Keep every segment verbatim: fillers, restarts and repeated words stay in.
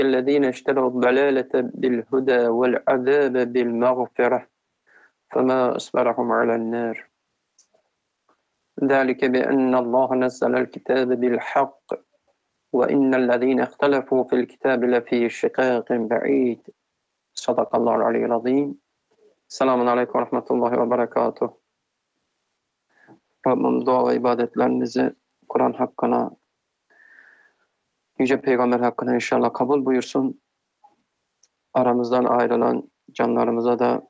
الذين اشتروا الضلالة بالهدى والعذاب بالمغفرة فما أصبرهم على النار ذلك بأن الله نزل الكتاب بالحق وإن الذين اختلفوا في الكتاب لفي شقاق بعيد صدق الله العلي العظيم. Selamun Aleyküm ve Rahmetullahi ve Berekatuhu. Rabbim dua ve ibadetlerinizi Kur'an hakkına, Yüce Peygamber hakkına inşallah kabul buyursun. Aramızdan ayrılan canlarımıza da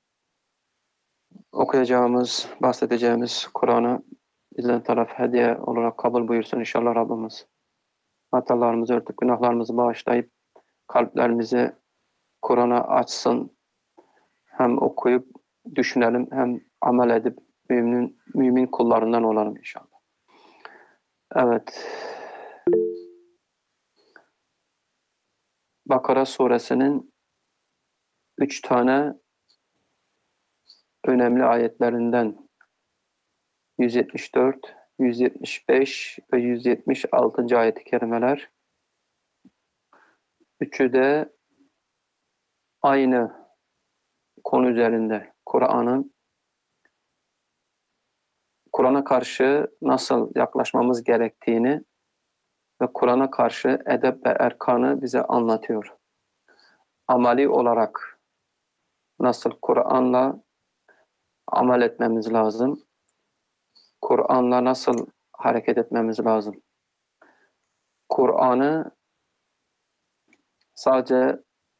okuyacağımız, bahsedeceğimiz Kur'an'ı bizden taraf hediye olarak kabul buyursun inşallah Rabbimiz. Hatalarımızı örtüp günahlarımızı bağışlayıp kalplerimizi Kur'an'a açsın. Hem okuyup düşünelim hem amel edip mümin, mümin kullarından olalım inşallah. Evet. Bakara suresinin üç tane önemli ayetlerinden yüz yetmiş dört, yüz yetmiş beş ve yüz yetmiş altı. ayet-i kerimeler. Üçü de aynı konu üzerinde. Kur'an'ın Kur'an'a karşı nasıl yaklaşmamız gerektiğini ve Kur'an'a karşı edep ve erkanı bize anlatıyor. Amali olarak nasıl Kur'an'la amel etmemiz lazım? Kur'an'la nasıl hareket etmemiz lazım? Kur'an'ı sadece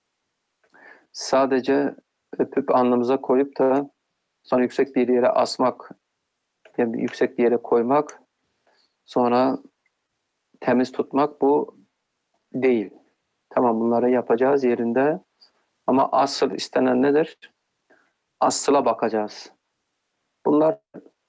sadece öpüp alnımıza koyup da sonra yüksek bir yere asmak, yani yüksek bir yere koymak, sonra temiz tutmak bu değil. Tamam, bunları yapacağız yerinde ama asıl istenen nedir? Asla bakacağız. Bunlar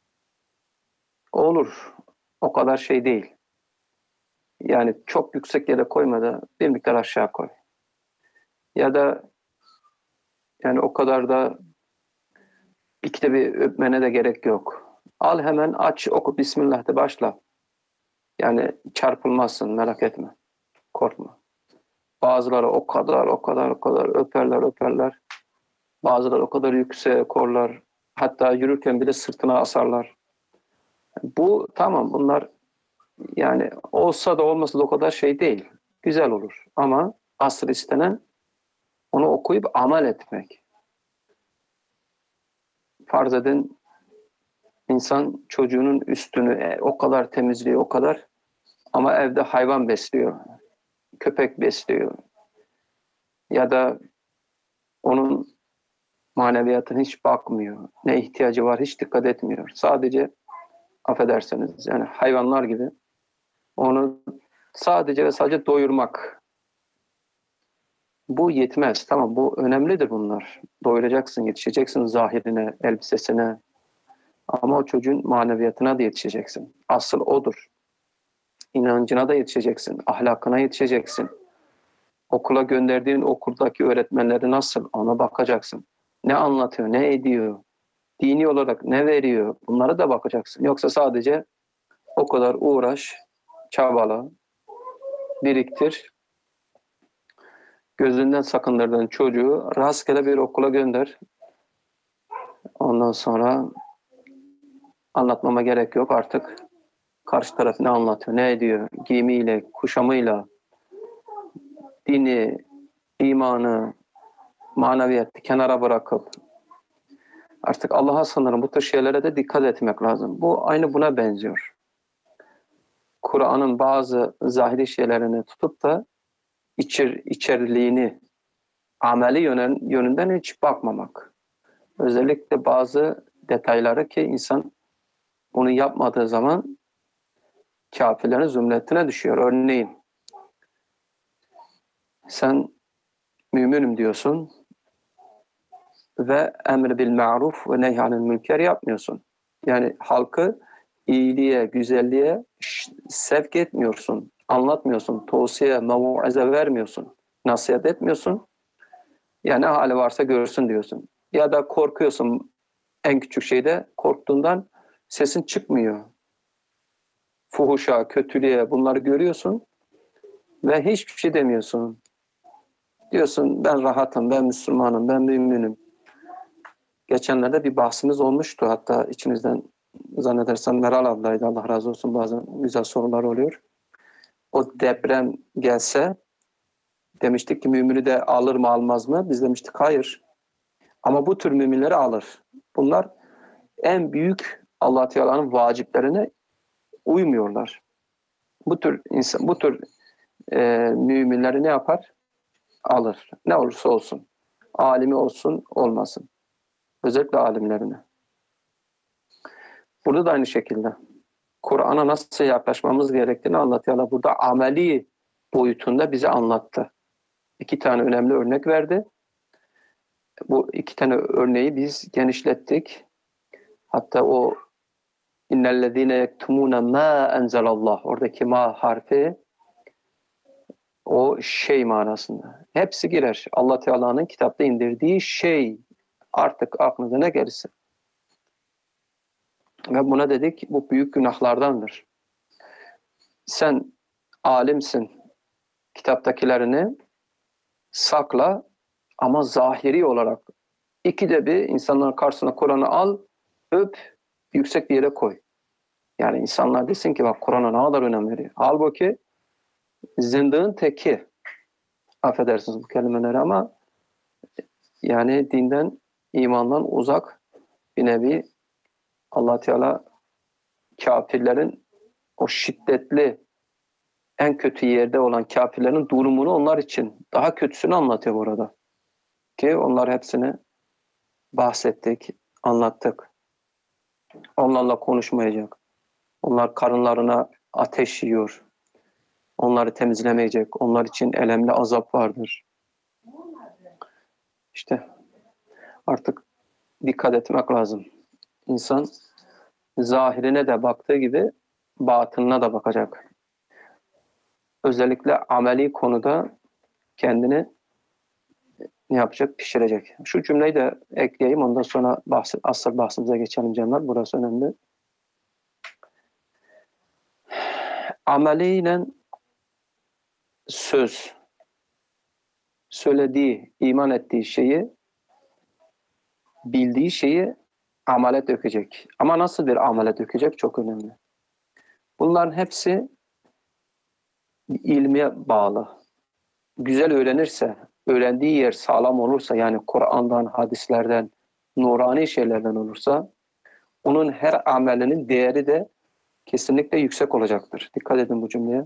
olur. O kadar şey değil. Yani çok yüksek yere koyma da bir miktar aşağı koy. Ya da yani o kadar da ikide bir öpmene de gerek yok. Al hemen aç, oku, Bismillah de başla. Yani çarpılmazsın, merak etme. Korkma. Bazıları o kadar, o kadar, o kadar öperler, öperler. Bazıları o kadar yükseğe korlar. Hatta yürürken bile sırtına asarlar. Bu tamam, bunlar yani olsa da olmasa da o kadar şey değil. Güzel olur. Ama asıl istenen onu okuyup amel etmek. Farz edin insan çocuğunun üstünü e, o kadar temizliyor, o kadar ama evde hayvan besliyor. Köpek besliyor. Ya da onun maneviyatına hiç bakmıyor. Ne ihtiyacı var hiç dikkat etmiyor. Sadece affedersiniz yani hayvanlar gibi onu sadece ve sadece doyurmak. Bu yetmez. Tamam, bu önemlidir bunlar. Doyuracaksın, yetişeceksin zahirine, elbisesine. Ama o çocuğun maneviyatına da yetişeceksin. Asıl odur. İnancına da yetişeceksin. Ahlakına yetişeceksin. Okula gönderdiğin okuldaki öğretmenleri nasıl? Ona bakacaksın. Ne anlatıyor, ne ediyor? Dini olarak ne veriyor? Bunlara da bakacaksın. Yoksa sadece o kadar uğraş, çabala, biriktir. Gözünden sakındırdığın çocuğu rastgele bir okula gönder. Ondan sonra anlatmama gerek yok artık. Karşı taraf ne anlatıyor, ne ediyor? Giyimiyle, kuşamıyla, dini, imanı, maneviyatı kenara bırakıp artık Allah'a sanırım bu tür şeylere de dikkat etmek lazım. Bu aynı buna benziyor. Kur'an'ın bazı zahiri şeylerini tutup da içer, içeriliğini, ameli yönün, yönünden hiç bakmamak. Özellikle bazı detayları ki insan bunu yapmadığı zaman kafirlerin zümretine düşüyor. Örneğin sen müminim diyorsun ve emri bil ma'ruf ve nehyanil münker yapmıyorsun. Yani halkı iyiliğe, güzelliğe sevk etmiyorsun, anlatmıyorsun, tavsiye, mev'ize vermiyorsun, nasihat etmiyorsun. Yani ne hali varsa görsün diyorsun. Ya da korkuyorsun, en küçük şeyde korktuğundan sesin çıkmıyor. Fuhuşa, kötülüğe bunları görüyorsun ve hiçbir şey demiyorsun. Diyorsun ben rahatım, ben Müslümanım, ben müminim. Geçenlerde bir bahsimiz olmuştu. Hatta içimizden zannedersem Meral ablaydı. Allah razı olsun, bazen güzel sorular oluyor. O deprem gelse demiştik ki mümini de alır mı almaz mı? Biz demiştik hayır. Ama bu tür müminleri alır. Bunlar en büyük Allah Teala'nın vaciplerine uymuyorlar. Bu tür insan, bu tür e, müminleri ne yapar? Alır. Ne olursa olsun. Alimi olsun, olmasın. Özellikle alimlerini. Burada da aynı şekilde. Kur'an'a nasıl yaklaşmamız gerektiğini Allah Teala burada ameli boyutunda bize anlattı. İki tane önemli örnek verdi. Bu iki tane örneği biz genişlettik. Hatta o innellezine yektumuna ma enzelallah, oradaki ma harfi o şey manasında. Hepsi girer. Allah Teala'nın kitapta indirdiği şey, artık aklınıza ne gelirse. Ve buna dedik bu büyük günahlardandır. Sen alimsin. Kitaptakilerini sakla ama zahiri olarak. İkide bir insanların karşısına Kur'an'ı al, öp, yüksek bir yere koy. Yani insanlar desin ki bak Kur'an'a ne kadar önem veriyor. Halbuki zındığın teki, affedersiniz bu kelimeleri ama yani dinden, imandan uzak bir nevi. Allah Teala kafirlerin o şiddetli, en kötü yerde olan kafirlerin durumunu onlar için daha kötüsünü anlatıyor burada. Ki onlar hepsini bahsettik, anlattık. Onlarla konuşmayacak. Onlar karınlarına ateş yiyor. Onları temizlemeyecek. Onlar için elemli azap vardır. İşte artık dikkat etmek lazım. İnsan zahirine de baktığı gibi batınına da bakacak. Özellikle ameli konuda kendini ne yapacak? Pişirecek. Şu cümleyi de ekleyeyim. Ondan sonra bahs asıl bahsimize geçelim canlar. Burası önemli. Ameliyle söz, söylediği, iman ettiği şeyi, bildiği şeyi amele dökecek. Ama nasıl bir amele dökecek? Çok önemli. Bunların hepsi ilmiye bağlı. Güzel öğrenirse, öğrendiği yer sağlam olursa, yani Kur'an'dan, hadislerden, nurani şeylerden olursa, onun her amelinin değeri de kesinlikle yüksek olacaktır. Dikkat edin bu cümleye.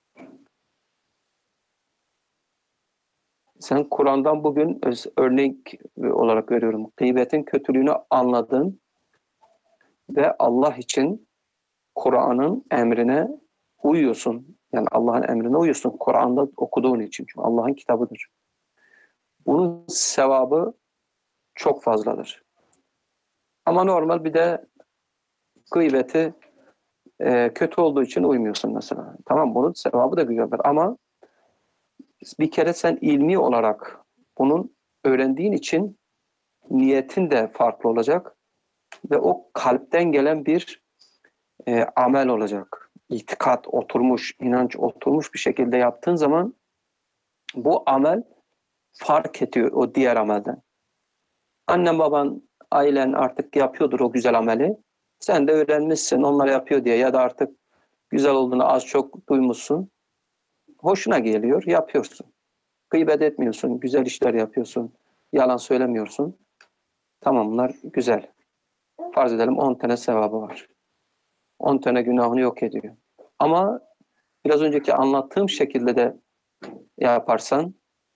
Sen Kur'an'dan bugün örnek olarak veriyorum. Gıybetin kötülüğünü anladın ve Allah için Kur'an'ın emrine uyuyorsun. Yani Allah'ın emrine uyuyorsun. Kur'an'da okuduğun için. Çünkü Allah'ın kitabıdır. Bunun sevabı çok fazladır. Ama normal bir de gıybeti e, kötü olduğu için uymuyorsun mesela. Tamam, bunun sevabı da güzeldir ama bir kere sen ilmi olarak bunun öğrendiğin için niyetin de farklı olacak ve o kalpten gelen bir e, amel olacak. İtikat oturmuş, inanç oturmuş bir şekilde yaptığın zaman bu amel fark ediyor o diğer amelden. Annen, baban, ailen artık yapıyordur o güzel ameli. Sen de öğrenmişsin onlar yapıyor diye ya da artık güzel olduğunu az çok duymuşsun. Hoşuna geliyor, yapıyorsun. Gıybet etmiyorsun, güzel işler yapıyorsun, yalan söylemiyorsun. Tamam, bunlar güzel. Farz edelim on tane sevabı var. on tane günahını yok ediyor. Ama biraz önceki anlattığım şekilde de yaparsan,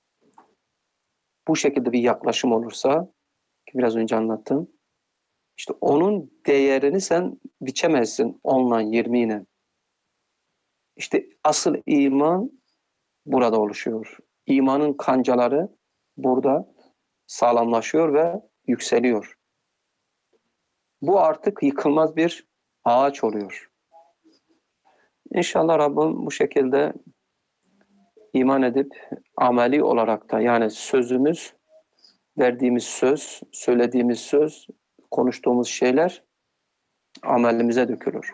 bu şekilde bir yaklaşım olursa, ki biraz önce anlattım, işte onun değerini sen biçemezsin onla, yirmiyle. İşte asıl iman burada oluşuyor. İmanın kancaları burada sağlamlaşıyor ve yükseliyor. Bu artık yıkılmaz bir ağaç oluyor. İnşallah Rabbim bu şekilde iman edip ameli olarak da, yani sözümüz, verdiğimiz söz, söylediğimiz söz, konuştuğumuz şeyler amelimize dökülür.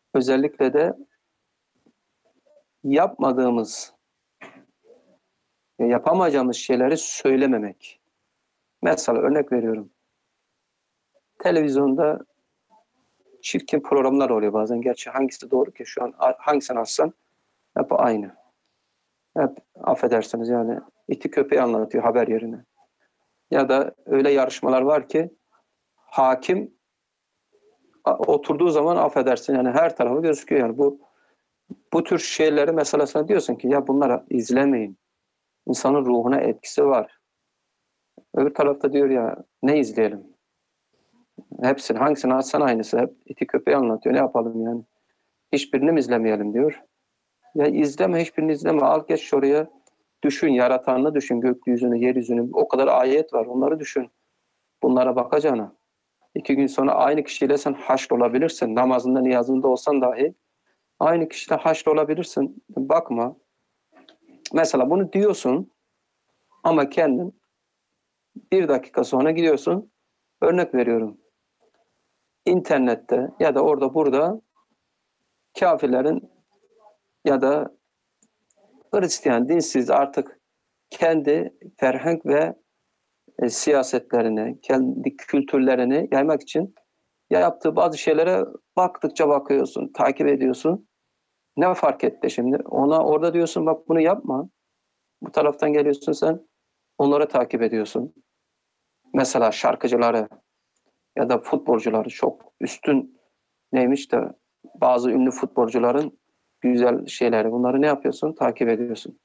Özellikle de yapmadığımız Yapamayacağımız şeyleri söylememek. Mesela örnek veriyorum. Televizyonda çirkin programlar oluyor bazen. Gerçi hangisi doğru ki şu an hangisini alsam hep aynı. Hep affedersiniz yani iti köpeği anlatıyor haber yerine. Ya da öyle yarışmalar var ki hakim oturduğu zaman affedersin yani her tarafı gözüküyor yani bu bu tür şeyleri mesela sen diyorsun ki ya bunları izlemeyin. İnsanın ruhuna etkisi var. Öbür tarafta diyor ya ne izleyelim? Hepsini hangisini alsan aynısı. Hep iti köpeği anlatıyor. Ne yapalım yani? Hiçbirini mi izlemeyelim diyor. Ya izleme hiçbirini izleme. Al geç şuraya. Düşün yaratanını düşün. Gökyüzünü, yeryüzünü. O kadar ayet var. Onları düşün. Bunlara bakacağına. İki gün sonra aynı kişiyle sen haşr olabilirsin. Namazında, niyazında olsan dahi aynı kişiyle haşr olabilirsin. Bakma. Mesela bunu diyorsun ama kendin bir dakika sonra gidiyorsun. Örnek veriyorum. İnternette ya da orada burada kafirlerin ya da Hristiyan, dinsiz artık kendi ferhenk ve e, siyasetlerini, kendi kültürlerini yaymak için yaptığı bazı şeylere baktıkça bakıyorsun, takip ediyorsun. Ne fark etti şimdi? Ona orada diyorsun bak bunu yapma. Bu taraftan geliyorsun sen onları takip ediyorsun. Mesela şarkıcıları ya da futbolcuları çok üstün neymiş de bazı ünlü futbolcuların güzel şeyleri. Bunları ne yapıyorsun? Takip ediyorsun.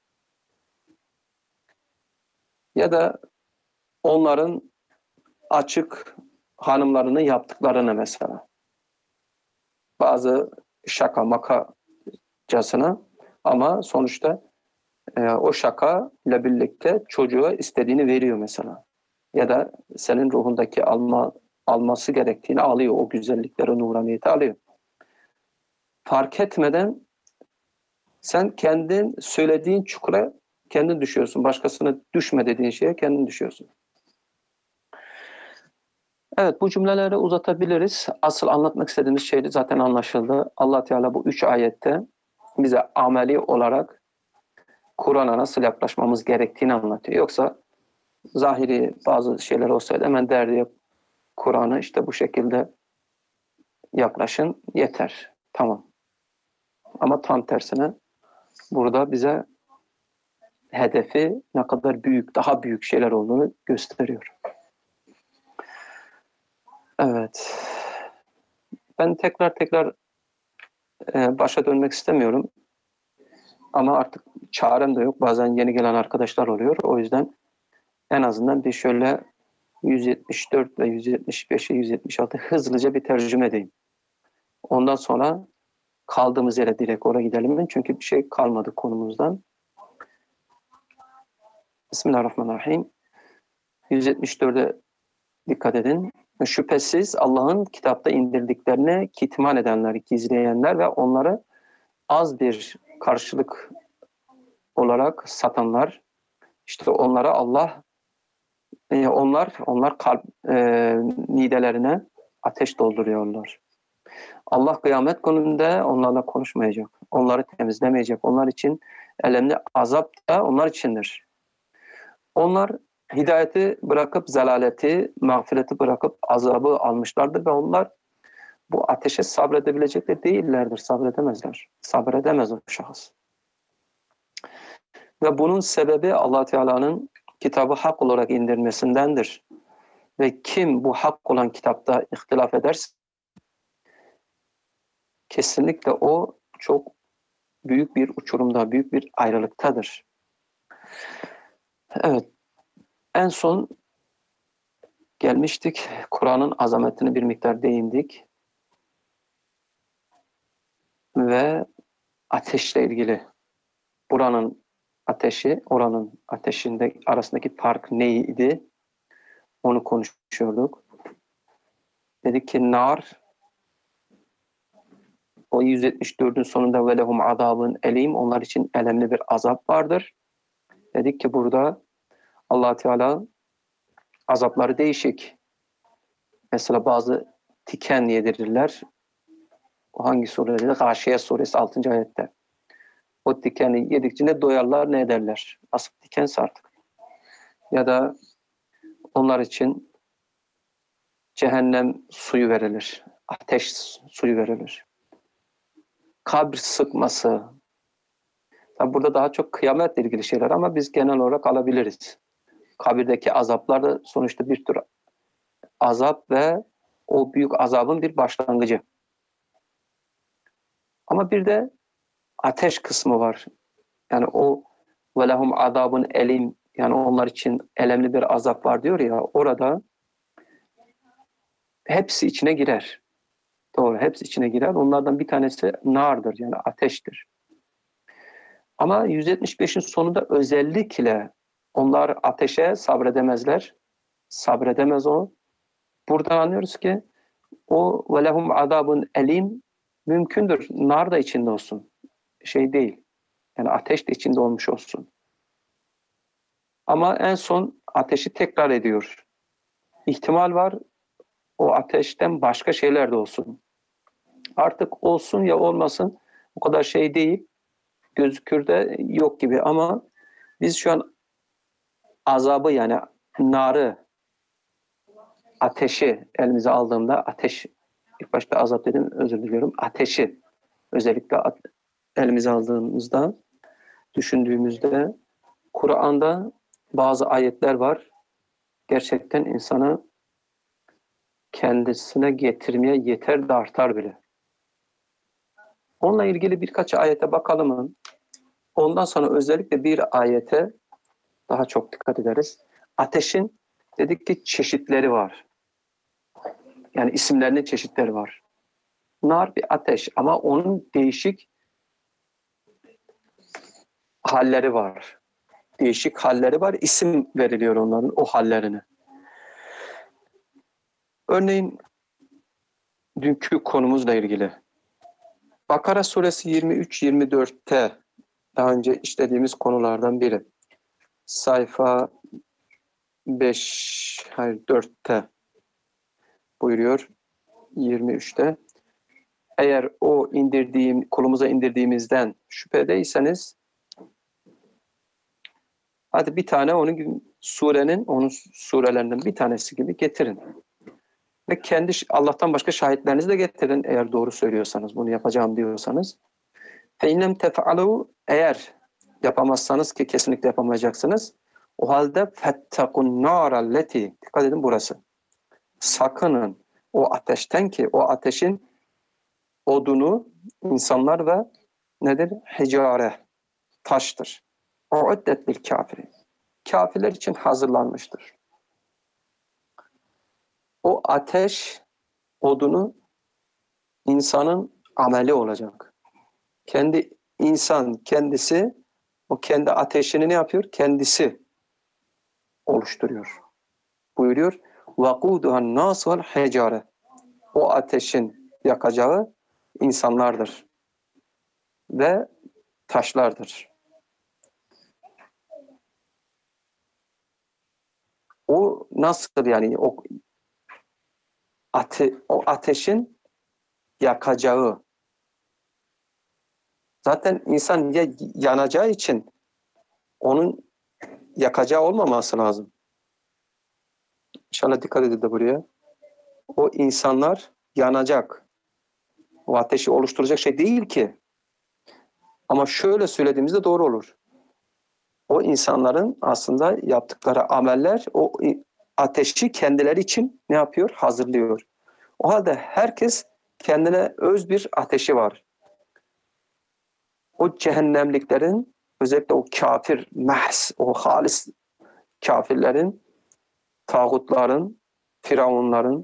Ya da onların açık hanımlarının yaptıklarını mesela. Bazı şaka makacasına ama sonuçta e, o şaka ile birlikte çocuğa istediğini veriyor mesela. Ya da senin ruhundaki alma alması gerektiğini alıyor. O güzellikleri, nuraniyeti alıyor. Fark etmeden sen kendin söylediğin çukura kendin düşüyorsun. Başkasına düşme dediğin şeye kendin düşüyorsun. Evet bu cümleleri uzatabiliriz. Asıl anlatmak istediğimiz şey zaten anlaşıldı. Allah Teala bu üç ayette bize ameli olarak Kur'an'a nasıl yaklaşmamız gerektiğini anlatıyor. Yoksa zahiri bazı şeyler olsaydı hemen derdi Kur'an'ı işte bu şekilde yaklaşın yeter. Tamam. Ama tam tersine burada bize hedefi ne kadar büyük, daha büyük şeyler olduğunu gösteriyor. Evet. Ben tekrar tekrar e, başa dönmek istemiyorum. Ama artık çarem de yok. Bazen yeni gelen arkadaşlar oluyor. O yüzden en azından bir şöyle yüz yetmiş dört ve yüz yetmiş beşe yüz yetmiş altı hızlıca bir tercüme edeyim. Ondan sonra kaldığımız yere direkt oraya gidelim. Çünkü bir şey kalmadı konumuzdan. Bismillahirrahmanirrahim. yüz yetmiş dörde dikkat edin. Şüphesiz Allah'ın kitapta indirdiklerini kitman edenler, gizleyenler ve onları az bir karşılık olarak satanlar, işte onlara Allah e, onlar onlar kalp e, nidelerine ateş dolduruyorlar. Allah kıyamet gününde onlarla konuşmayacak. Onları temizlemeyecek. Onlar için elemli azap da onlar içindir. Onlar hidayeti bırakıp zelaleti, mağfireti bırakıp azabı almışlardır ve onlar bu ateşe sabredebilecek de değillerdir. Sabredemezler. Sabredemez o şahıs. Ve bunun sebebi Allah Teala'nın kitabı hak olarak indirmesindendir. Ve kim bu hak olan kitapta ihtilaf ederse kesinlikle o çok büyük bir uçurumda, büyük bir ayrılıktadır. Evet, en son gelmiştik. Kur'an'ın azametini bir miktar değindik. Ve ateşle ilgili buranın ateşi, oranın ateşinde arasındaki fark neydi? Onu konuşuyorduk. Dedik ki nar o yüz yetmiş dördün sonunda ve lehum azabun elim onlar için elemli bir azap vardır. Dedik ki burada Allah Teala azapları değişik. Mesela bazı tiken yedirirler. O hangi surede? Gâşiye suresi altıncı ayette. o dikeni yedikçe ne doyarlar ne ederler. Nasıl dikense artık. Ya da onlar için cehennem suyu verilir. Ateş suyu verilir. Kabr sıkması. Tabi burada daha çok kıyametle ilgili şeyler ama biz genel olarak alabiliriz. Kabirdeki azaplar da sonuçta bir tür azap ve o büyük azabın bir başlangıcı. Ama bir de ateş kısmı var. Yani o velehum azabun elim, yani onlar için elemli bir azap var diyor ya, orada hepsi içine girer. Doğru, hepsi içine girer. Onlardan bir tanesi nardır, yani ateştir. Ama yüz yetmiş beşin sonunda özellikle onlar ateşe sabredemezler. Sabredemez o. Buradan anlıyoruz ki o velehum azabun elim mümkündür. Nar da içinde olsun. Şey değil. Yani ateş de içinde olmuş olsun. Ama en son ateşi tekrar ediyor. İhtimal var o ateşten başka şeyler de olsun. Artık olsun ya olmasın o kadar şey değil. Gözükür de yok gibi ama biz şu an azabı, yani narı, ateşi elimize aldığımda, ateş, ilk başta azap dedim, özür diliyorum. Ateşi özellikle elimize aldığımızda, düşündüğümüzde Kur'an'da bazı ayetler var. Gerçekten insanı kendisine getirmeye yeter de artar bile. Onunla ilgili birkaç ayete bakalım. Ondan sonra özellikle bir ayete daha çok dikkat ederiz. Ateşin dedik ki çeşitleri var. Yani isimlerinin çeşitleri var. Nar bir ateş ama onun değişik halleri var. Değişik halleri var. İsim veriliyor onların o hallerine. Örneğin dünkü konumuzla ilgili. Bakara suresi yirmi üç yirmi dörtte daha önce işlediğimiz konulardan biri. Sayfa beş, hayır dörtte buyuruyor. yirmi üçte. Eğer o indirdiğim, kulumuza indirdiğimizden şüphedeyseniz hadi bir tane onun surenin, onun surelerinden bir tanesi gibi getirin. Ve kendi Allah'tan başka şahitlerinizi de getirin eğer doğru söylüyorsanız, bunu yapacağım diyorsanız. فَاِنَّمْ تَفْعَلُوا Eğer yapamazsanız, ki kesinlikle yapamayacaksınız, o halde فَاتَّقُوا النَّارَ الَّتِي Dikkat edin burası. Sakının o ateşten, ki o ateşin odunu insanlar ve nedir? Hicare, taştır. O üddet bil kafiri. Kafirler için hazırlanmıştır. O ateş odunu insanın ameli olacak. Kendi insan kendisi o kendi ateşini ne yapıyor? Kendisi oluşturuyor. Buyuruyor. وَقُودُهَا النَّاسُ وَالْحِجَارَةِ O ateşin yakacağı insanlardır ve taşlardır. O nasıl, yani o ate, o ateşin yakacağı. Zaten insan ya yanacağı için onun yakacağı olmaması lazım. İnşallah dikkat edin de buraya. O insanlar yanacak. O ateşi oluşturacak şey değil ki. Ama şöyle söylediğimizde doğru olur. O insanların aslında yaptıkları ameller o ateşi kendileri için ne yapıyor? Hazırlıyor. O halde herkes kendine öz bir ateşi var. O cehennemliklerin, özellikle o kafir, mahs, o halis kafirlerin, tağutların, firavunların,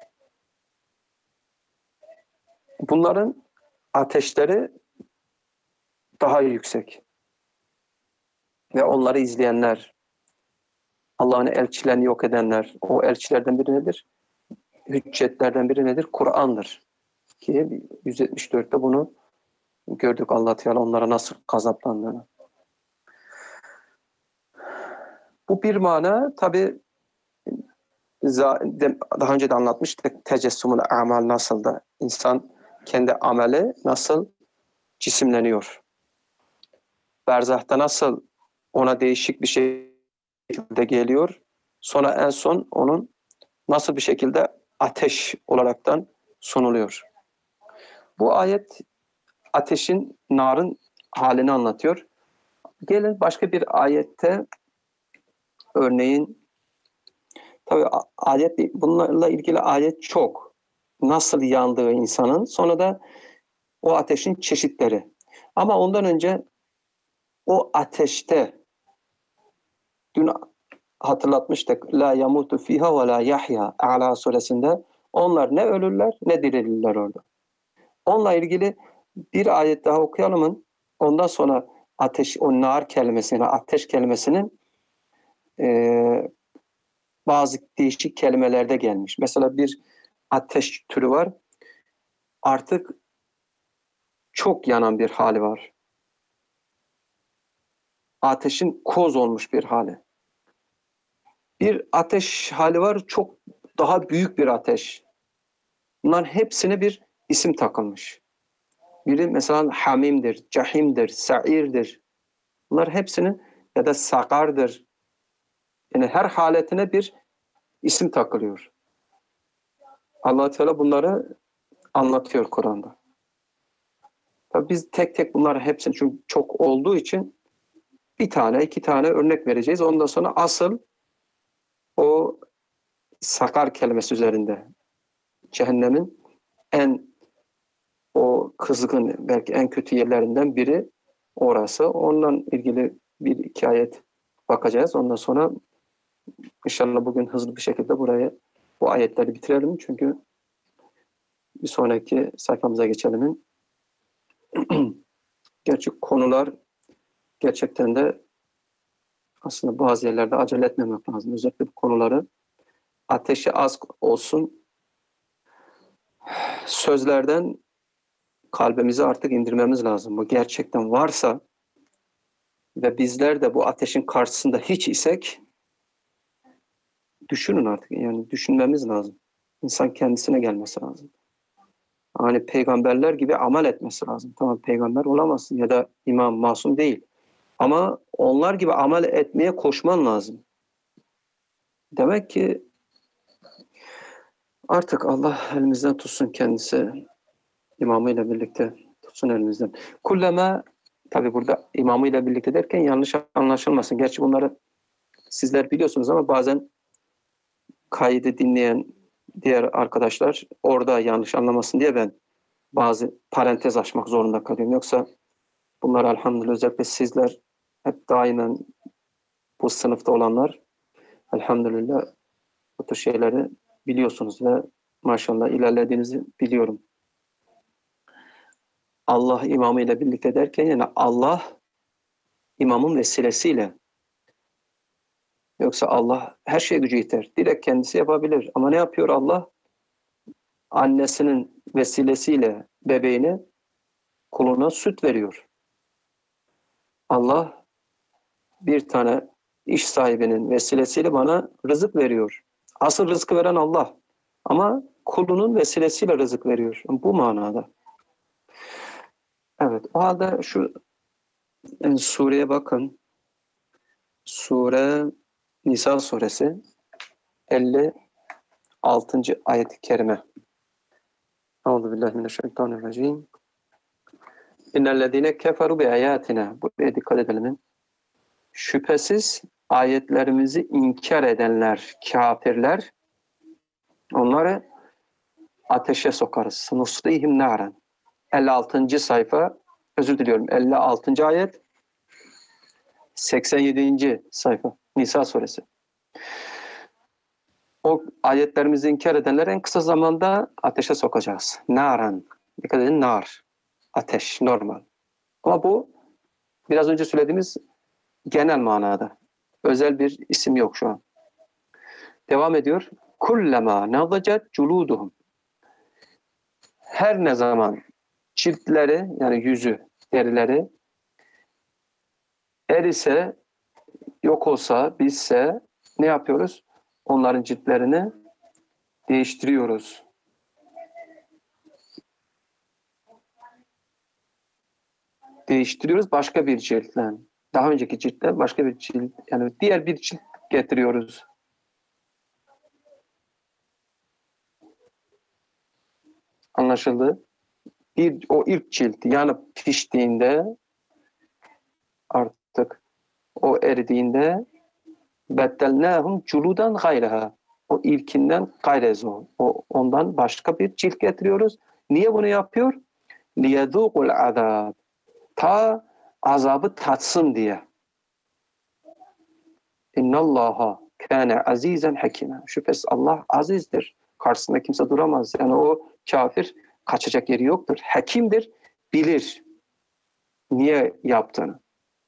bunların ateşleri daha yüksek. Ve onları izleyenler, Allah'ın elçilerini yok edenler, o elçilerden biri nedir? Hüccetlerden biri nedir? Kur'an'dır. Ki yüz yetmiş dörtte bunu gördük, Allah Teala onlara nasıl gazaplandığını. Bu bir mana, tabi daha önce de anlatmıştık, tecessümül amal nasıl da insan kendi ameli nasıl cisimleniyor. berzahta nasıl ona değişik bir şekilde geliyor, sonra en son onun nasıl bir şekilde ateş olaraktan sunuluyor. Bu ayet ateşin, narın halini anlatıyor. Gelin başka bir ayette, örneğin tabii ayet, bunlarla ilgili ayet çok. Nasıl yandığı insanın, sonra da o ateşin çeşitleri. Ama ondan önce o ateşte, dün hatırlatmıştık, la yamutu fiha ve la yahya, A'la suresinde, onlar ne ölürler ne dirilirler orada. Onunla ilgili bir ayet daha okuyalım. Ondan sonra ateş, o nar kelimesine, ateş kelimesinin e, bazı değişik kelimelerde gelmiş. Mesela bir ateş türü var. Artık çok yanan bir hali var. Ateşin koz olmuş bir hali. Bir ateş hali var, çok daha büyük bir ateş. Bunların hepsine bir isim takılmış. Biri mesela hamimdir, cahimdir, sa'irdir. Bunlar hepsinin, ya da sakardır. Yani her haletine bir isim takılıyor. Allah Teala bunları anlatıyor Kur'an'da. Tabii biz tek tek bunları hepsini, çünkü çok olduğu için bir tane, iki tane örnek vereceğiz. Ondan sonra asıl o sakar kelimesi üzerinde, cehennemin en o kızgın, belki en kötü yerlerinden biri orası. Ondan ilgili bir iki ayet bakacağız. Ondan sonra inşallah bugün hızlı bir şekilde burayı, bu ayetleri bitirelim. Çünkü bir sonraki sayfamıza geçelim. Gerçi konular gerçekten de aslında bazı yerlerde acele etmemek lazım. Özellikle bu konuları, ateşi az olsun, sözlerden kalbimizi artık indirmemiz lazım. Bu gerçekten varsa ve bizler de bu ateşin karşısında hiç isek, düşünün artık, yani düşünmemiz lazım. İnsan kendisine gelmesi lazım. Hani peygamberler gibi amel etmesi lazım. Tamam, peygamber olamazsın ya da imam, masum değil. Ama onlar gibi amel etmeye koşman lazım. Demek ki artık Allah elimizden tutsun, kendisi imamıyla birlikte tutsun elimizden. Kullama, tabi burada imamıyla birlikte derken yanlış anlaşılmasın. Gerçi bunları sizler biliyorsunuz ama bazen kaydı dinleyen diğer arkadaşlar orada yanlış anlamasın diye ben bazı parantez açmak zorunda kalıyorum. Yoksa bunlar elhamdülillah, özellikle sizler hep daimen bu sınıfta olanlar elhamdülillah bu tür şeyleri biliyorsunuz ve maşallah ilerlediğinizi biliyorum. Allah imamıyla birlikte derken, yani Allah imamın vesilesiyle. Yoksa Allah her şeye gücü yeter. Direkt kendisi yapabilir. Ama ne yapıyor Allah? Annesinin vesilesiyle bebeğine, kuluna süt veriyor. Allah bir tane iş sahibinin vesilesiyle bana rızık veriyor. Asıl rızkı veren Allah. Ama kulunun vesilesiyle rızık veriyor. Bu manada. Evet. O halde şu yani sureye bakın. Sure Nisa suresi elli altıncı ayet-i kerime. Euzubillahimineşşeytanirracim. İnnellezine keferu bi ayatina. Buraya dikkat edelim. Şüphesiz ayetlerimizi inkar edenler, kafirler, onları ateşe sokarız. Nuslihim naren. elli altıncı sayfa, özür diliyorum, elli altıncı ayet, seksen yedinci sayfa, Nisa suresi. O ayetlerimizi inkar edenleri en kısa zamanda ateşe sokacağız. Naren. Dikkat edin, nar. Ateş, normal. Ama bu biraz önce söylediğimiz genel manada. Özel bir isim yok şu an. Devam ediyor. Kullama nadacet culuduhum. Her ne zaman ciltleri, yani yüzü, derileri erise, yok olsa, bizse ne yapıyoruz? Onların ciltlerini değiştiriyoruz. değiştiriyoruz başka bir ciltle. Daha önceki ciltle başka bir cilt, yani diğer bir cilt getiriyoruz. Anlaşıldı? Bir, o ilk cilt yanıp piştiğinde, artık o eridiğinde, beddelnâhum culudan gayraha, o ilkinden gayrezo, o ondan başka bir cilt getiriyoruz. Niye bunu yapıyor? Liyedûkul azab, ta azabı tatsın diye. İnnallâha kâne azîzen hakîmâ. Şüphesiz Allah azizdir. Karşısında kimse duramaz. Yani o kafir kaçacak yeri yoktur. Hakimdir, bilir niye yaptığını.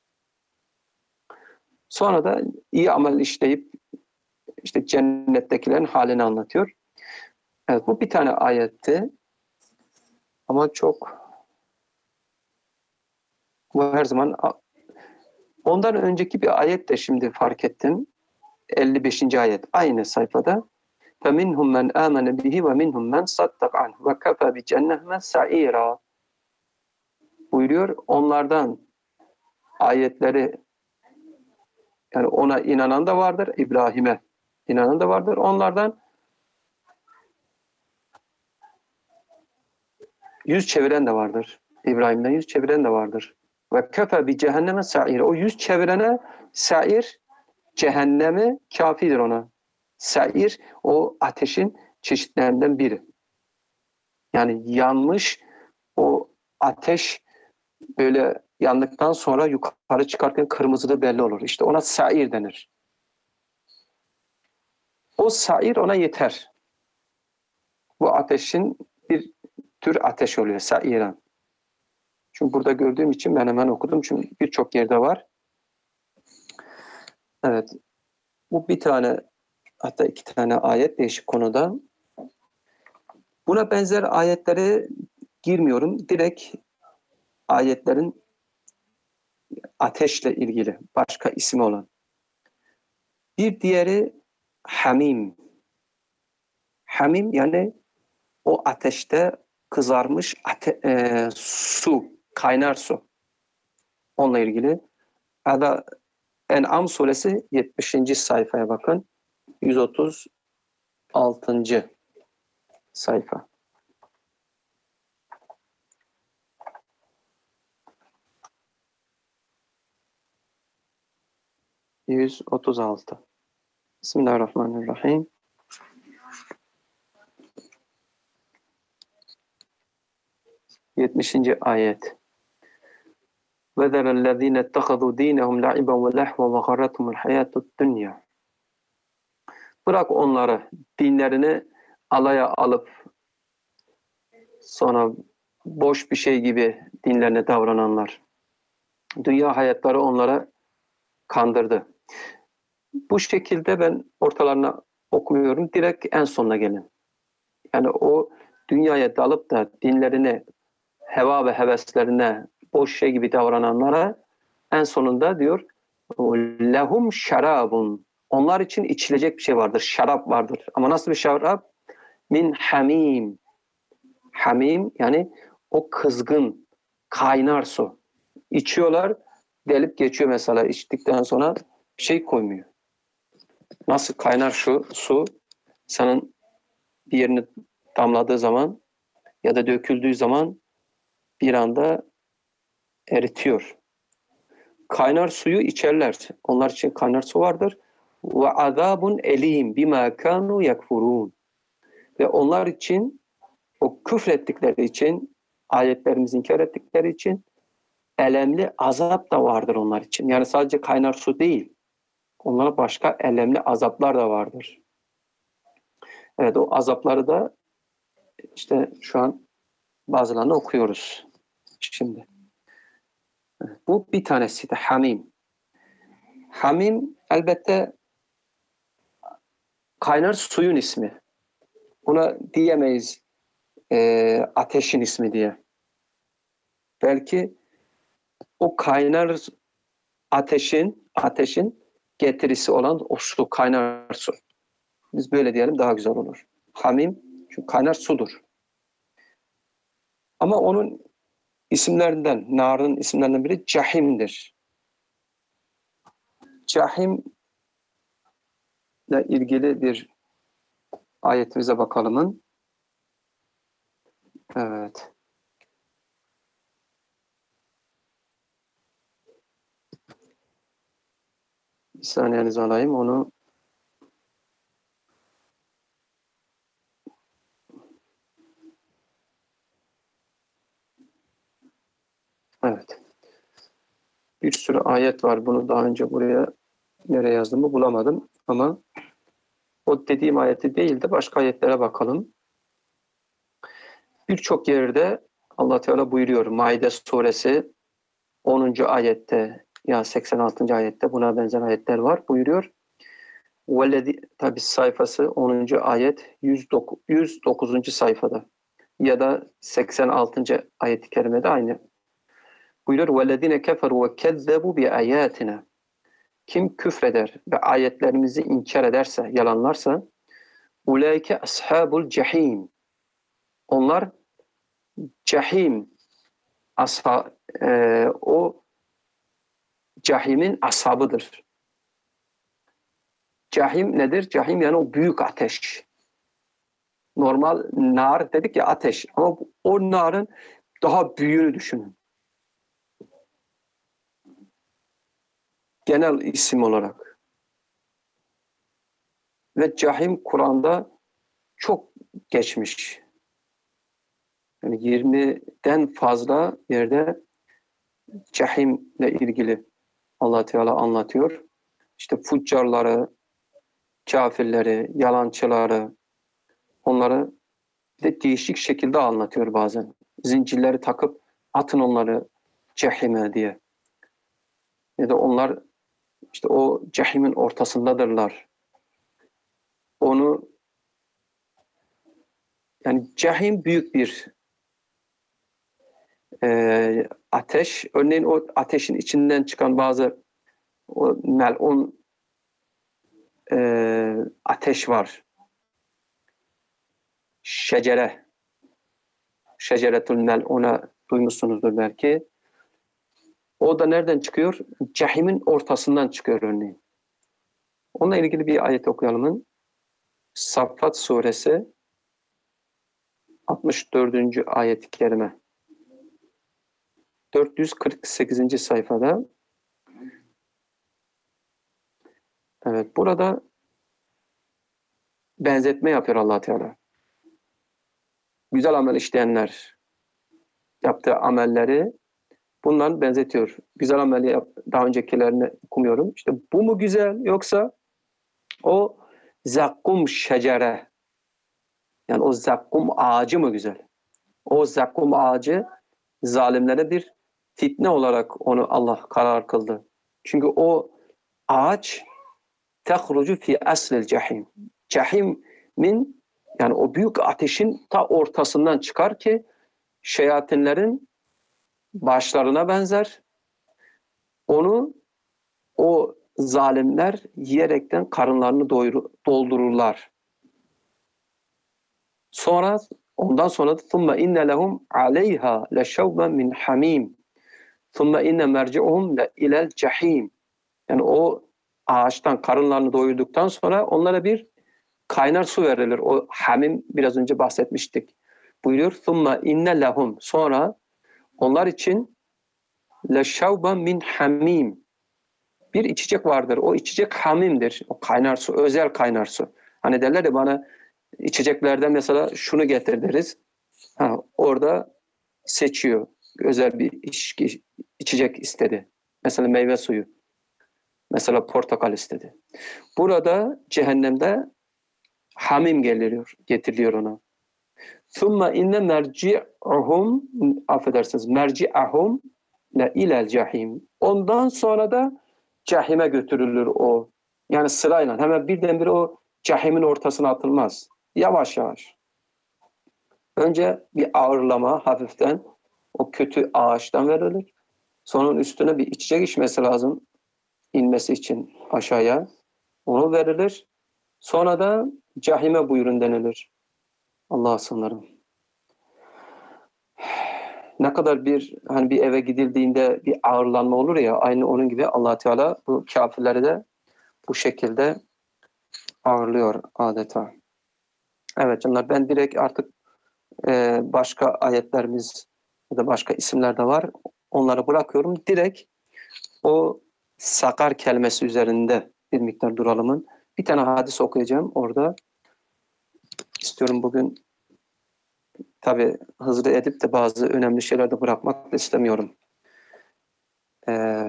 Sonra da iyi amel işleyip işte cennettekilerin halini anlatıyor. Evet, bu bir tane ayetti. Ama çok, bu her zaman, ondan önceki bir ayet de şimdi fark ettim. elli beşinci ayet aynı sayfada. فَمِنْهُمْ مَنْ آمَنَ بِهِ وَمِنْهُمْ مَنْ صَدَّقَ عَنْهُ وَكَفَى بِجَنَّهْمَ سَعِيرًا buyuruyor. Onlardan ayetleri, yani ona inanan da vardır, İbrahim'e inanan da vardır. Onlardan yüz çeviren de vardır. İbrahim'den yüz çeviren de vardır. Ve kefe bi cehenneme sa'ir. O yüz çevirene sa'ir, cehennemi kafidir ona. Sa'ir o ateşin çeşitlerinden biri. Yani yanmış o ateş böyle yandıktan sonra yukarı çıkarken kırmızı da belli olur. İşte ona sa'ir denir. O sa'ir ona yeter. Bu ateşin bir tür ateş oluyor sa'iran. Çünkü burada gördüğüm için ben hemen okudum. Çünkü birçok yerde var. Evet. Bu bir tane, hatta iki tane ayet değişik konuda. Buna benzer ayetlere girmiyorum. Direkt ayetlerin ateşle ilgili başka ismi olan. Bir diğeri hamim. Hamim yani o ateşte kızarmış ate e, su, kaynar su. Onunla ilgili. Ada En'am suresi yetmişinci sayfaya bakın. yüz otuz altıncı sayfa. yüz otuz altı. Bismillahirrahmanirrahim. yetmişinci ayet. وَذَرَ الَّذ۪ينَ اتَّخَذُوا د۪ينَهُمْ لَعِبًا وَلَحْوًا وَغَرَّتْهُمُ الْحَيَاةُ الدُّنْيَا. Bırak onları, dinlerini alaya alıp sonra boş bir şey gibi dinlerine davrananlar. Dünya hayatları onlara kandırdı. Bu şekilde ben ortalarına okumuyorum. Direkt en sonuna gelin. Yani o dünyaya dalıp da dinlerini heva ve heveslerine boş şey gibi davrananlara en sonunda diyor lehum şarabun. Onlar için içilecek bir şey vardır. Şarap vardır. Ama nasıl bir şarap? Min hamim. Hamim yani o kızgın, kaynar su. İçiyorlar, delip geçiyor mesela. İçtikten sonra bir şey koymuyor. Nasıl kaynar şu su senin bir yerini damladığı zaman ya da döküldüğü zaman bir anda eritiyor. Kaynar suyu içerler. Onlar için kaynar su vardır. Ve azabun elim bima kanu yakfurun. Ve onlar için o küfrettikleri için, ayetlerimizi inkar ettikleri için elemli azap da vardır onlar için. Yani sadece kaynar su değil. Onlara başka elemli azaplar da vardır. Evet, o azapları da işte şu an bazılarını okuyoruz şimdi. Bu bir tanesi de hamim. Hamim elbette kaynar suyun ismi. Buna diyemeyiz e, ateşin ismi diye. Belki o kaynar ateşin ateşin getirisi olan o su, kaynar su. Biz böyle diyelim daha güzel olur. Hamim çünkü kaynar sudur. Ama onun isimlerinden, narın isimlerinden biri Cahim'dir. Cahim'le ilgili bir ayetimize bakalım. Evet. Bir saniyenizi alayım onu. Evet. Bir sürü ayet var. Bunu daha önce buraya nereye yazdığımı bulamadım. Ama o dediğim ayeti değil de başka ayetlere bakalım. Birçok yerde Allah Teala buyuruyor. Maide suresi onuncu ayette ya seksen altıncı ayette buna benzer ayetler var. Buyuruyor. Vellezi tabi sayfası onuncu ayet yüz dokuz, yüz dokuzuncu sayfada ya da seksen altıncı ayet-i kerimede aynı. Buyuruyor vellezine keferu ve kezzebu bi ayatina. Kim küfreder ve ayetlerimizi inkar ederse, yalanlarsa ulaike ashabul cehim. Onlar cehim asha, e, o cahimin ashabıdır. Cahim nedir? Cahim yani o büyük ateş. Normal nar dedik ya ateş ama o narın daha büyüğünü düşünün. Genel isim olarak. Ve cahim Kur'an'da çok geçmiş. Yani yirmiden fazla yerde cahimle ilgili Allah Teala anlatıyor. İşte fuccarları, kafirleri, yalancıları, onları de değişik şekilde anlatıyor bazen. Zincirleri takıp atın onları cehime diye. Ya da onlar işte o cehimin ortasındadırlar. Onu yani cehim büyük bir e, ateş. Örneğin o ateşin içinden çıkan bazı o melun e, ateş var. Şecere. Şeceretül mel'una duymuşsunuzdur belki. O da nereden çıkıyor? Cehimin ortasından çıkıyor örneğin. Onunla ilgili bir ayet okuyalım. Saffat suresi altmış dördüncü ayet-i kerime. dört yüz kırk sekizinci sayfada. Evet, burada benzetme yapıyor Allah Teala. Güzel amel işleyenler yaptığı amelleri bundan benzetiyor. Güzel ameli yap, daha öncekilerini okumuyorum. İşte bu mu güzel yoksa o zakkum şecere yani o zakkum ağacı mı güzel? O zakkum ağacı zalimlere bir fitne olarak onu Allah karar kıldı. Çünkü o ağaç tehrucu fi aslil cehim. Cehimin yani o büyük ateşin ta ortasından çıkar ki şeyatinlerin başlarına benzer. Onu o zalimler yiyerekten karınlarını doyur, doldururlar. Sonra ondan sonra ثُمَّ اِنَّ لَهُمْ عَلَيْهَا لَشَوْبًا مِنْ حَم۪يمٍ ثُمَّ اِنَّ مَرْجِعُهُمْ اِلَى الْجَح۪يمِ. Yani o ağaçtan karınlarını doyurduktan sonra onlara bir kaynar su verilir. O hamim biraz önce bahsetmiştik. Buyuruyor ثُمَّ اِنَّ لَهُمْ. Sonra onlar için لَشَوْبًا مِنْ حَم۪يمٍ. Bir içecek vardır. O içecek hamimdir. O kaynar su, özel kaynar su. Hani derler ya bana içeceklerden mesela şunu getir deriz. Ha, orada seçiyor. Özel bir içki, içecek istedi. Mesela meyve suyu. Mesela portakal istedi. Burada cehennemde hamim geliriyor, getiriliyor ona. ثُمَّ inne merci'uhum affedersiniz merci'ahum le ilel cahim. Ondan sonra da cahime götürülür o. Yani sırayla hemen birdenbire o cahimin ortasına atılmaz. Yavaş yavaş. Önce bir ağırlama hafiften o kötü ağaçtan verilir. Sonra üstüne bir içecek içmesi lazım inmesi için aşağıya. Onu verilir. Sonra da cahime buyurun denilir. Allah'a sığınırım. ne kadar bir hani bir eve gidildiğinde bir ağırlanma olur ya, aynı onun gibi Allah Teala bu kafirleri de bu şekilde ağırlıyor adeta. Evet canlar, ben direkt artık e, başka ayetlerimiz ya da başka isimler de var. Onları bırakıyorum. Direkt o sakar kelimesi üzerinde bir miktar duralımın. Bir tane hadis okuyacağım orada. İstiyorum bugün, tabii hızlı edip de bazı önemli şeyler de bırakmak da istemiyorum. Ee,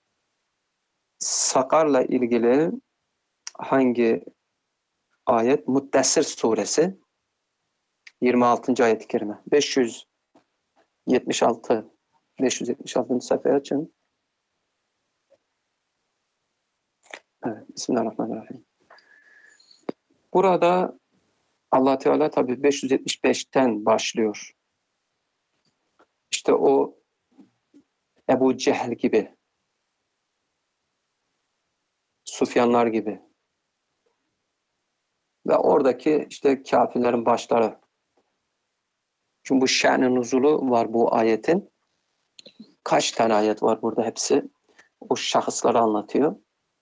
Sakarla ilgili hangi ayet? Muddessir suresi yirmi altıncı ayet-i kerime. beş yüz yetmiş altı beş yüz yetmiş altıncı sayfayı açın. Evet, Bismillahirrahmanirrahim. Burada Allah Teala tabii beş yüz yetmiş beşten başlıyor. İşte o Ebu Cehil gibi, Sufyanlar gibi ve oradaki işte kafirlerin başları. Çünkü bu şen-i nuzulu var bu ayetin. Kaç tane ayet var burada, hepsi o şahısları anlatıyor.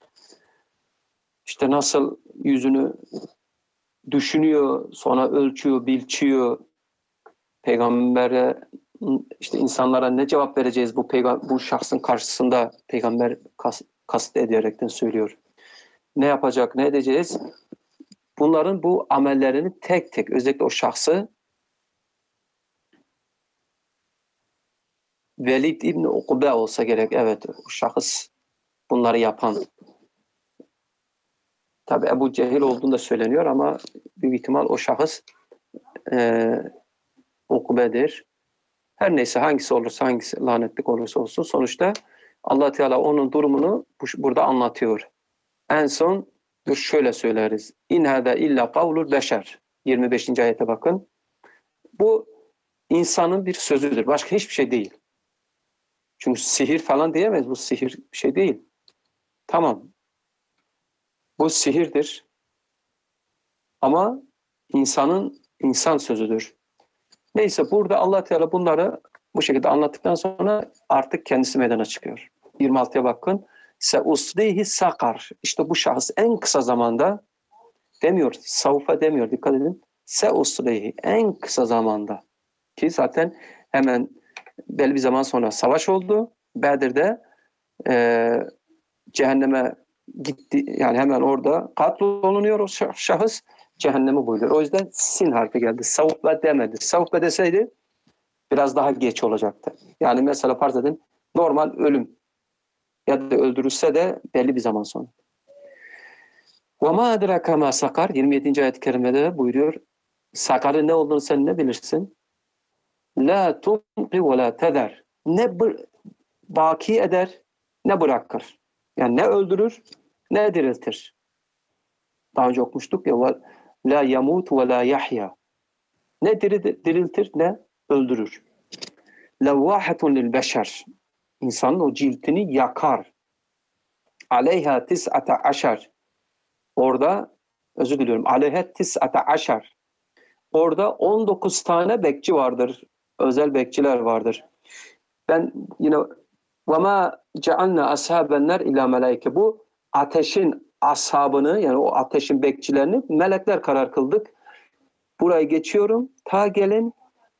İşte nasıl yüzünü düşünüyor, sonra ölçüyor, bilçiyor. Peygambere, işte insanlara ne cevap vereceğiz bu peygam bu şahsın karşısında, peygamber kas kast ederekten söylüyor. Ne yapacak, ne edeceğiz? Bunların bu amellerini tek tek, özellikle o şahsı, Velid İbni Ukbe olsa gerek. Evet, o şahıs bunları yapan. Tabi Ebu Cehil olduğunda söyleniyor ama büyük ihtimal o şahıs e, Ukbe'dir. Her neyse, hangisi olursa, hangisi lanetlik olursa olsun, sonuçta Allah Teala onun durumunu burada anlatıyor. En son dur şöyle söyleriz. İn hâdâ illa kavlul beşer. yirmi beşinci ayete bakın. Bu insanın bir sözüdür. Başka hiçbir şey değil. Çünkü sihir falan diyemeyiz. Bu sihir bir şey değil. Tamam. Bu sihirdir. Ama insanın insan sözüdür. Neyse, burada Allah Teala bunları bu şekilde anlattıktan sonra artık kendisi meydana çıkıyor. yirmi altıya bakın. Se uslihi sakar. İşte bu şahıs en kısa zamanda demiyor. Savfa demiyor. Dikkat edin. Se uslihi, en kısa zamanda. Ki zaten hemen belli bir zaman sonra savaş oldu. Bedir'de e, cehenneme gitti. Yani hemen orada katlolunuyor o şahıs. Cehennemi buyuruyor. O yüzden sin harfi geldi. Savfa demedi. Savfa deseydi biraz daha geç olacaktı. Yani mesela farz edin, normal ölüm ya da öldürülse de belli bir zaman sonra. وَمَا أَدْرَكَ مَا sakar, yirmi yedinci ayet-i kerimede buyuruyor. Sakarın ne olduğunu sen ne bilirsin? La tunqi ve la teder. Ne baki eder, ne bırakır. Yani ne öldürür, ne diriltir. Daha önce okumuştuk ya, la yamut ve la yahya. Ne diriltir, ne öldürür. Levvahetun lil beşer. İnsanın o ciltini yakar. Aleyha tis'ate aşar. Orada, özür diliyorum, aleyha tis'ate aşar. Orada on dokuz tane bekçi vardır. Özel bekçiler vardır. Ben yine وَمَا جَعَلْنَا أَصْحَابَ النَّارِ اِلَى مَلَائِكَ. Bu ateşin ashabını, yani o ateşin bekçilerini melekler karar kıldık. Burayı geçiyorum. Ta gelin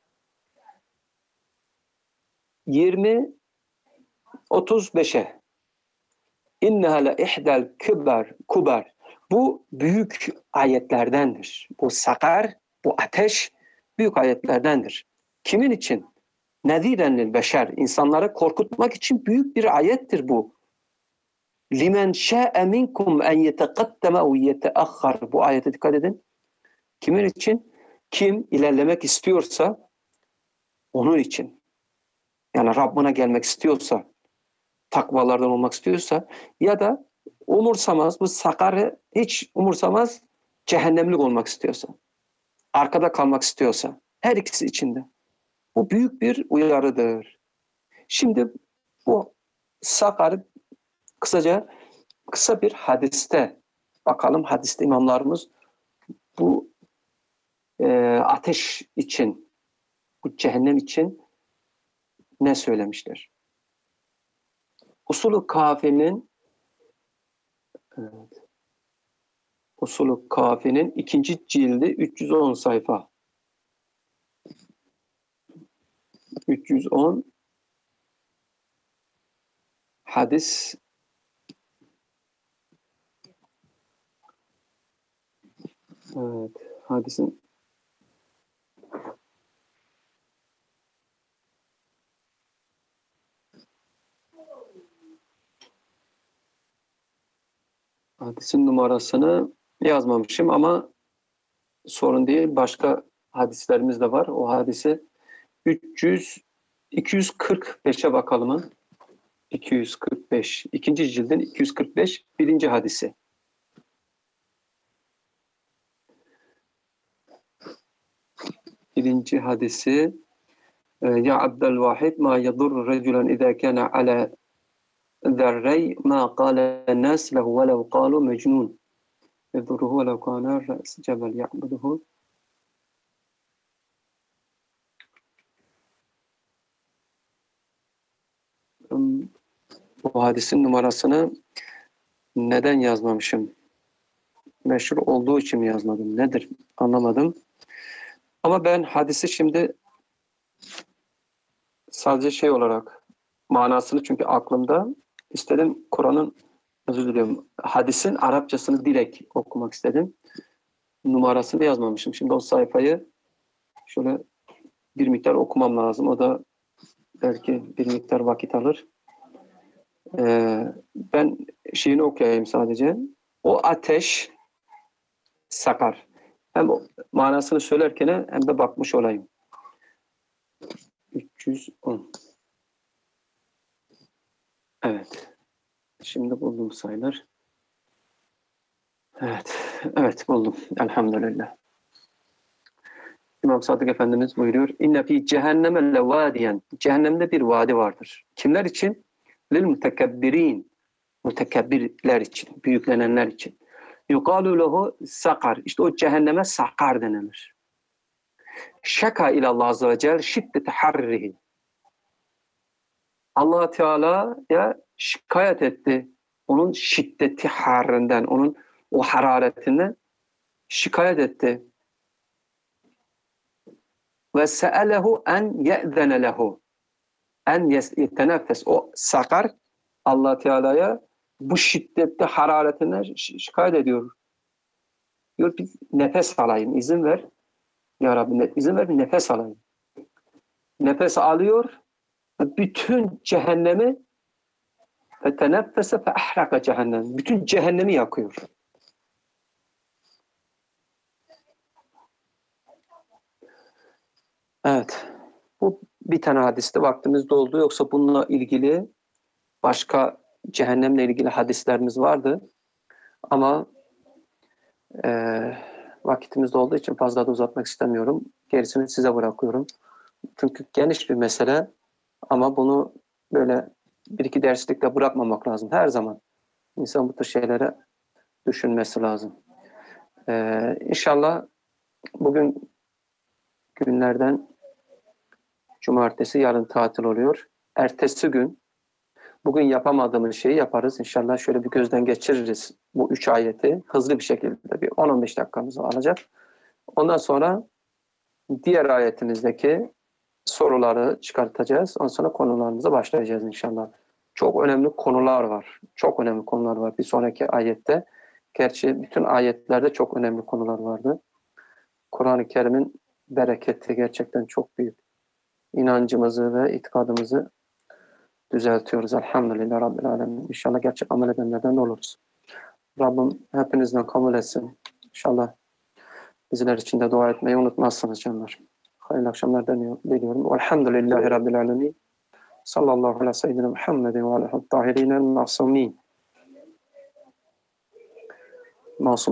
yirmi otuz beşe. İnneha le ihdel küber kuber. Bu büyük ayetlerdendir. Bu sakar, bu ateş büyük ayetlerdendir. Kimin için? Nediren lil beşer. İnsanları korkutmak için büyük bir ayettir bu. Limen şa'e minkum en yeteqaddeme ve yeteahhar. Bu ayete dikkat edin. Kimin için? Kim ilerlemek istiyorsa onun için. Yani Rabbine gelmek istiyorsa, takvalardan olmak istiyorsa, ya da umursamaz, bu sakarı hiç umursamaz, cehennemlik olmak istiyorsa, arkada kalmak istiyorsa, her ikisi içinde. Bu büyük bir uyarıdır. Şimdi bu sakarı kısaca, kısa bir hadiste bakalım. Hadiste imamlarımız bu e, ateş için, bu cehennem için ne söylemişler? Usulü Kafi'nin evet, Usulü Kafi'nin ikinci cildi üç yüz on sayfa. üç yüz on hadis evet, hadisin hadisin numarasını yazmamışım ama sorun değil. Başka hadislerimiz de var. O hadisi üç yüz iki yüz kırk beşe bakalım. iki yüz kırk beş. İkinci cildin iki yüz kırk beş. Birinci hadisi. Birinci hadisi Ya Abdülvahid ma yadur reculen idâ kâne ala ذري ما قال الناس له ولو قالوا مجنون يضره ولو كان رأس جبل يعبده. Bu hadisin numarasını neden yazmamışım? Meşhur olduğu için mi yazmadım? Nedir? Anlamadım. Ama ben hadisi şimdi sadece şey olarak manasını çünkü aklımda istedim Kur'an'ın özür diliyorum hadisin Arapçasını direkt okumak istedim. Numarasını yazmamışım. Şimdi o sayfayı şöyle bir miktar okumam lazım. O da belki bir miktar vakit alır. Ee, ben şeyini okuyayım sadece. O ateş sakar. Hem manasını söylerken hem de bakmış olayım. üç yüz on. Evet. Şimdi buldum sayılır. Evet. Evet buldum. Elhamdülillah. İmam Sadık Efendimiz buyuruyor. İnne fi cehenneme levadiyen. Cehennemde bir vadi vardır. Kimler için? Lil mutekebbirin. Mutekebbirler için. Büyüklenenler için. Yukalu lehu sakar. İşte o cehenneme sakar denilir. Şaka ilallah azze ve celle şiddete harrihi. Allah Teala'ya şikayet etti. Onun şiddeti harrinden, onun o hararetinden şikayet etti. Ve se'elehu en ye'zene lehu. En yetenefes. O sakar Allah Teala'ya bu şiddetli hararetinden şikayet ediyor. Diyor bir nefes alayım, izin ver. Ya Rabbi izin ver bir nefes alayım. Nefes alıyor. Bütün cehennemi feteneffese fe ahraka cehennem. Bütün cehennemi yakıyor. Evet. Bu bir tane hadiste vaktimiz doldu. Yoksa bununla ilgili başka cehennemle ilgili hadislerimiz vardı. Ama e, vakitimiz olduğu için fazla da uzatmak istemiyorum. Gerisini size bırakıyorum. Çünkü geniş bir mesele ama bunu böyle bir iki derslikle bırakmamak lazım. Her zaman insan bu tür şeylere düşünmesi lazım. Ee, İnşallah bugün günlerden cumartesi, yarın tatil oluyor. Ertesi gün bugün yapamadığımız şeyi yaparız. İnşallah şöyle bir gözden geçiririz bu üç ayeti. Hızlı bir şekilde bir on on beş dakikamızı alacak. Ondan sonra diğer ayetimizdeki soruları çıkartacağız. Ondan sonra konularımıza başlayacağız inşallah. Çok önemli konular var. Çok önemli konular var bir sonraki ayette. Gerçi bütün ayetlerde çok önemli konular vardı. Kur'an-ı Kerim'in bereketi gerçekten çok büyük. İnancımızı ve itikadımızı düzeltiyoruz. Elhamdülillah Rabbil Alemin. İnşallah gerçek amel edenlerden oluruz. Rabbim hepinizden kabul etsin. İnşallah bizler için de dua etmeyi unutmazsınız canlar. Hayırlı akşamlar diliyorum. Elhamdülillahi Rabbil Alemin. Sallallahu aleyhi ve seyyidina Muhammedin ve aleyhi tahirinel masumin. Masum